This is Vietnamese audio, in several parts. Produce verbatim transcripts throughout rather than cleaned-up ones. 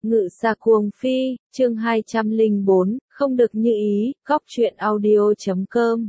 Ngự xa cuồng phi, chương hai trăm lẻ bốn, không được như ý, góc truyện audio chấm com.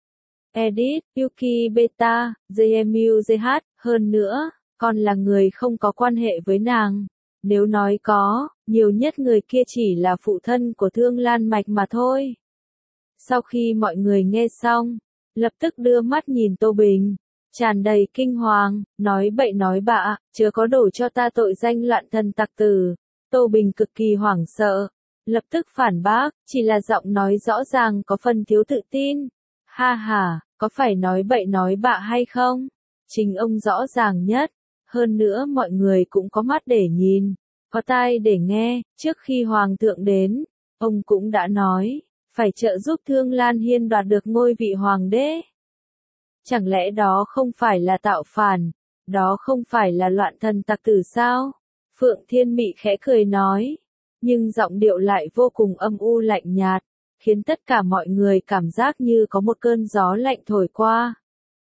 Edit, Yuki Beta, gi em u giê hát, hơn nữa, còn là người không có quan hệ với nàng. Nếu nói có, nhiều nhất người kia chỉ là phụ thân của Thương Lan Mạch mà thôi. Sau khi mọi người nghe xong, lập tức đưa mắt nhìn Tô Bình, tràn đầy kinh hoàng, nói bậy nói bạ, chớ có đổ cho ta tội danh loạn thần tặc tử. Tô Bình cực kỳ hoảng sợ, lập tức phản bác, chỉ là giọng nói rõ ràng có phần thiếu tự tin. Ha ha, có phải nói bậy nói bạ hay không? Chính ông rõ ràng nhất, hơn nữa mọi người cũng có mắt để nhìn, có tai để nghe, trước khi Hoàng thượng đến, ông cũng đã nói, phải trợ giúp Thương Lan Hiên đoạt được ngôi vị Hoàng đế. Chẳng lẽ đó không phải là tạo phản, đó không phải là loạn thần tặc tử sao? Phượng Thiên Mị khẽ cười nói, nhưng giọng điệu lại vô cùng âm u lạnh nhạt, khiến tất cả mọi người cảm giác như có một cơn gió lạnh thổi qua.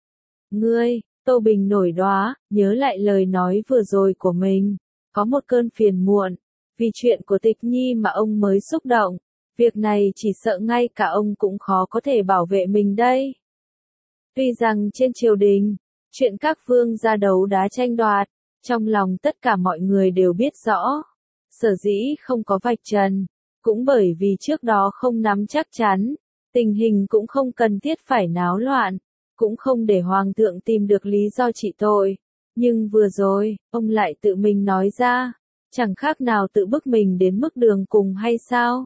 Ngươi, Tô Bình nổi đoá, nhớ lại lời nói vừa rồi của mình, có một cơn phiền muộn, vì chuyện của Tịch Nhi mà ông mới xúc động, việc này chỉ sợ ngay cả ông cũng khó có thể bảo vệ mình đây. Tuy rằng trên triều đình, chuyện các vương gia đấu đá tranh đoạt, trong lòng tất cả mọi người đều biết rõ, sở dĩ không có vạch trần, cũng bởi vì trước đó không nắm chắc chắn, tình hình cũng không cần thiết phải náo loạn, cũng không để Hoàng thượng tìm được lý do trị tội. Nhưng vừa rồi, ông lại tự mình nói ra, chẳng khác nào tự bức mình đến mức đường cùng hay sao?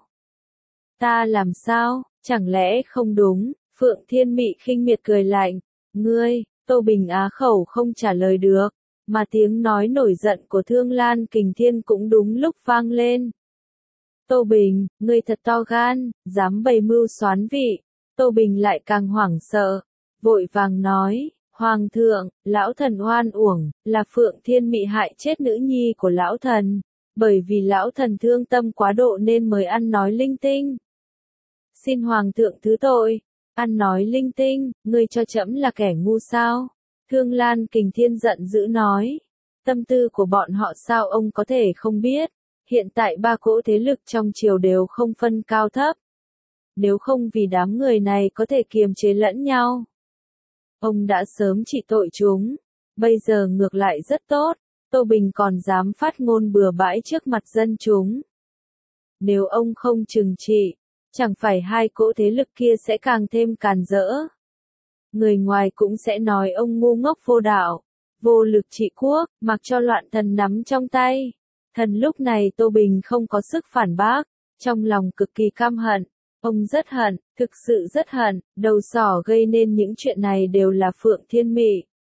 Ta làm sao, chẳng lẽ không đúng? Phượng Thiên Mị khinh miệt cười lạnh, ngươi, Tô Bình á khẩu không trả lời được, mà tiếng nói nổi giận của Thương Lan Kình Thiên cũng đúng lúc vang lên. Tô Bình, ngươi thật to gan, dám bày mưu xoán vị. Tô Bình lại càng hoảng sợ, vội vàng nói, Hoàng thượng, lão thần oan uổng, là Phượng Thiên Mị hại chết nữ nhi của lão thần, bởi vì lão thần thương tâm quá độ nên mới ăn nói linh tinh. Xin Hoàng thượng thứ tội, ăn nói linh tinh, ngươi cho trẫm là kẻ ngu sao? Thương Lan Kình Thiên giận dữ nói, tâm tư của bọn họ sao ông có thể không biết, hiện tại ba cỗ thế lực trong triều đều không phân cao thấp. Nếu không vì đám người này có thể kiềm chế lẫn nhau, ông đã sớm trị tội chúng, bây giờ ngược lại rất tốt, Tô Bình còn dám phát ngôn bừa bãi trước mặt dân chúng. Nếu ông không trừng trị, chẳng phải hai cỗ thế lực kia sẽ càng thêm càn rỡ. Người ngoài cũng sẽ nói ông ngu ngốc vô đạo, vô lực trị quốc, mặc cho loạn thần nắm trong tay. Thần lúc này Tô Bình không có sức phản bác, trong lòng cực kỳ căm hận. Ông rất hận, thực sự rất hận, đầu sỏ gây nên những chuyện này đều là Phượng Thiên Mị.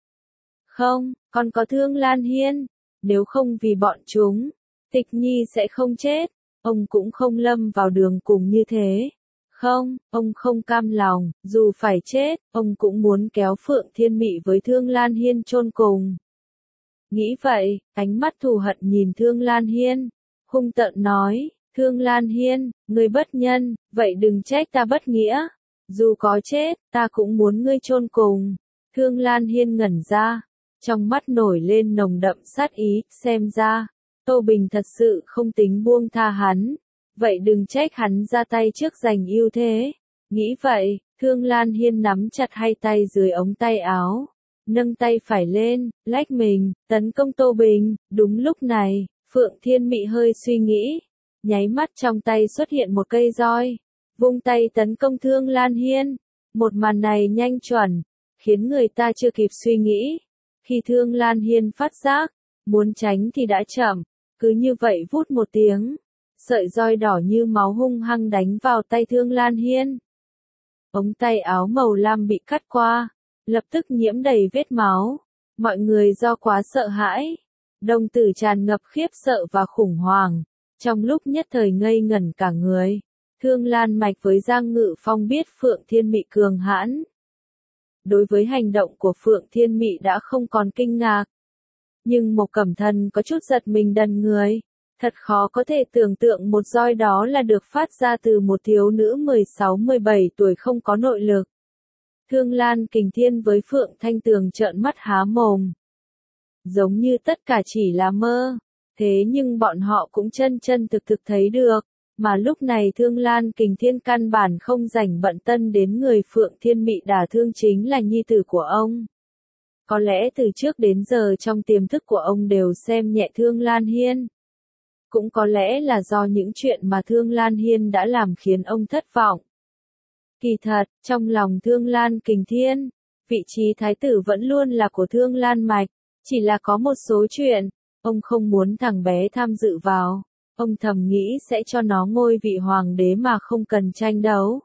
Không, còn có Thương Lan Hiên, nếu không vì bọn chúng, Tịch Nhi sẽ không chết, ông cũng không lâm vào đường cùng như thế. Không, ông không cam lòng, dù phải chết, ông cũng muốn kéo Phượng Thiên Mị với Thương Lan Hiên chôn cùng. Nghĩ vậy, ánh mắt thù hận nhìn Thương Lan Hiên, hung tợn nói, Thương Lan Hiên, ngươi bất nhân, vậy đừng trách ta bất nghĩa. Dù có chết, ta cũng muốn ngươi chôn cùng. Thương Lan Hiên ngẩn ra, trong mắt nổi lên nồng đậm sát ý, xem ra, Tô Bình thật sự không tính buông tha hắn. Vậy đừng trách hắn ra tay trước giành ưu thế. Nghĩ vậy, Thương Lan Hiên nắm chặt hai tay dưới ống tay áo, nâng tay phải lên, lách mình, tấn công Tô Bình. Đúng lúc này, Phượng Thiên Mị hơi suy nghĩ, nháy mắt trong tay xuất hiện một cây roi, vung tay tấn công Thương Lan Hiên. Một màn này nhanh chuẩn, khiến người ta chưa kịp suy nghĩ. Khi Thương Lan Hiên phát giác, muốn tránh thì đã chậm, cứ như vậy vút một tiếng, sợi roi đỏ như máu hung hăng đánh vào tay Thương Lan Hiên. Ống tay áo màu lam bị cắt qua, lập tức nhiễm đầy vết máu. Mọi người do quá sợ hãi, đồng tử tràn ngập khiếp sợ và khủng hoảng, trong lúc nhất thời ngây ngẩn cả người. Thương Lan Mạch với Giang Ngự Phong biết Phượng Thiên Mị cường hãn. Đối với hành động của Phượng Thiên Mị đã không còn kinh ngạc. Nhưng Mộc Cẩm Thần có chút giật mình đần người. Thật khó có thể tưởng tượng một roi đó là được phát ra từ một thiếu nữ mười sáu mười bảy tuổi không có nội lực. Thương Lan Kình Thiên với Phượng Thanh Tường trợn mắt há mồm. Giống như tất cả chỉ là mơ. Thế nhưng bọn họ cũng chân chân thực thực thấy được, mà lúc này Thương Lan Kình Thiên căn bản không rảnh bận tâm đến người Phượng Thiên Mị đả thương chính là nhi tử của ông. Có lẽ từ trước đến giờ trong tiềm thức của ông đều xem nhẹ Thương Lan Hiên. Cũng có lẽ là do những chuyện mà Thương Lan Hiên đã làm khiến ông thất vọng. Kỳ thật, trong lòng Thương Lan Kình Thiên, vị trí thái tử vẫn luôn là của Thương Lan Mạch, chỉ là có một số chuyện, ông không muốn thằng bé tham dự vào, ông thầm nghĩ sẽ cho nó ngôi vị hoàng đế mà không cần tranh đấu.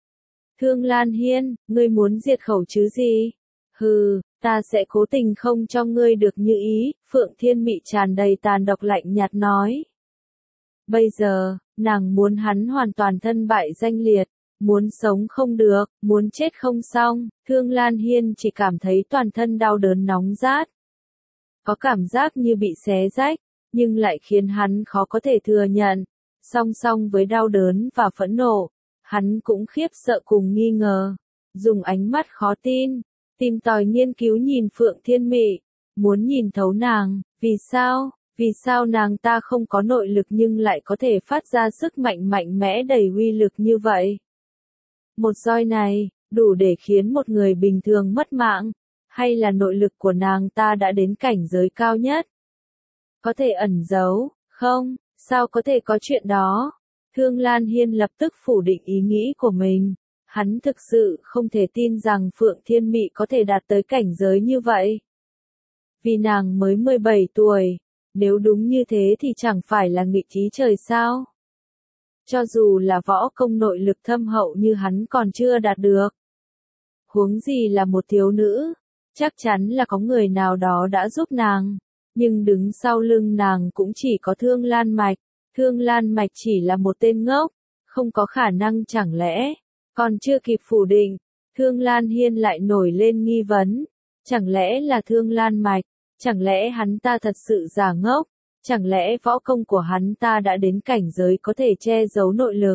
Thương Lan Hiên, ngươi muốn diệt khẩu chứ gì? Hừ, ta sẽ cố tình không cho ngươi được như ý, Phượng Thiên Mị tràn đầy tàn độc lạnh nhạt nói. Bây giờ, nàng muốn hắn hoàn toàn thân bại danh liệt, muốn sống không được, muốn chết không xong, Thương Lan Hiên chỉ cảm thấy toàn thân đau đớn nóng rát. Có cảm giác như bị xé rách, nhưng lại khiến hắn khó có thể thừa nhận. Song song với đau đớn và phẫn nộ, hắn cũng khiếp sợ cùng nghi ngờ, dùng ánh mắt khó tin, tìm tòi nghiên cứu nhìn Phượng Thiên Mị, muốn nhìn thấu nàng, vì sao, vì sao nàng ta không có nội lực nhưng lại có thể phát ra sức mạnh mạnh mẽ đầy uy lực như vậy. Một roi này, đủ để khiến một người bình thường mất mạng, hay là nội lực của nàng ta đã đến cảnh giới cao nhất? Có thể ẩn giấu, không, sao có thể có chuyện đó? Thương Lan Hiên lập tức phủ định ý nghĩ của mình. Hắn thực sự không thể tin rằng Phượng Thiên Mị có thể đạt tới cảnh giới như vậy. Vì nàng mới mười bảy tuổi, nếu đúng như thế thì chẳng phải là nghịch ý trời sao? Cho dù là võ công nội lực thâm hậu như hắn còn chưa đạt được. Huống gì là một thiếu nữ, chắc chắn là có người nào đó đã giúp nàng, nhưng đứng sau lưng nàng cũng chỉ có Thương Lan Mạch, Thương Lan Mạch chỉ là một tên ngốc, không có khả năng chẳng lẽ, còn chưa kịp phủ định, Thương Lan Hiên lại nổi lên nghi vấn, chẳng lẽ là Thương Lan Mạch, chẳng lẽ hắn ta thật sự giả ngốc, chẳng lẽ võ công của hắn ta đã đến cảnh giới có thể che giấu nội lực.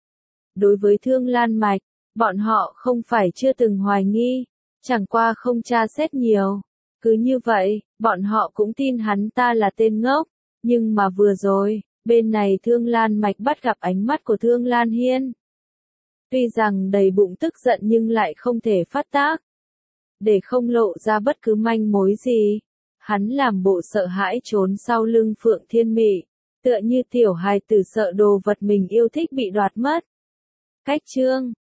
Đối với Thương Lan Mạch, bọn họ không phải chưa từng hoài nghi, chẳng qua không tra xét nhiều. Cứ như vậy, bọn họ cũng tin hắn ta là tên ngốc, nhưng mà vừa rồi, bên này Thương Lan Mạch bắt gặp ánh mắt của Thương Lan Hiên. Tuy rằng đầy bụng tức giận nhưng lại không thể phát tác. Để không lộ ra bất cứ manh mối gì, hắn làm bộ sợ hãi trốn sau lưng Phượng Thiên Mị, tựa như tiểu hài tử sợ đồ vật mình yêu thích bị đoạt mất. Cách chương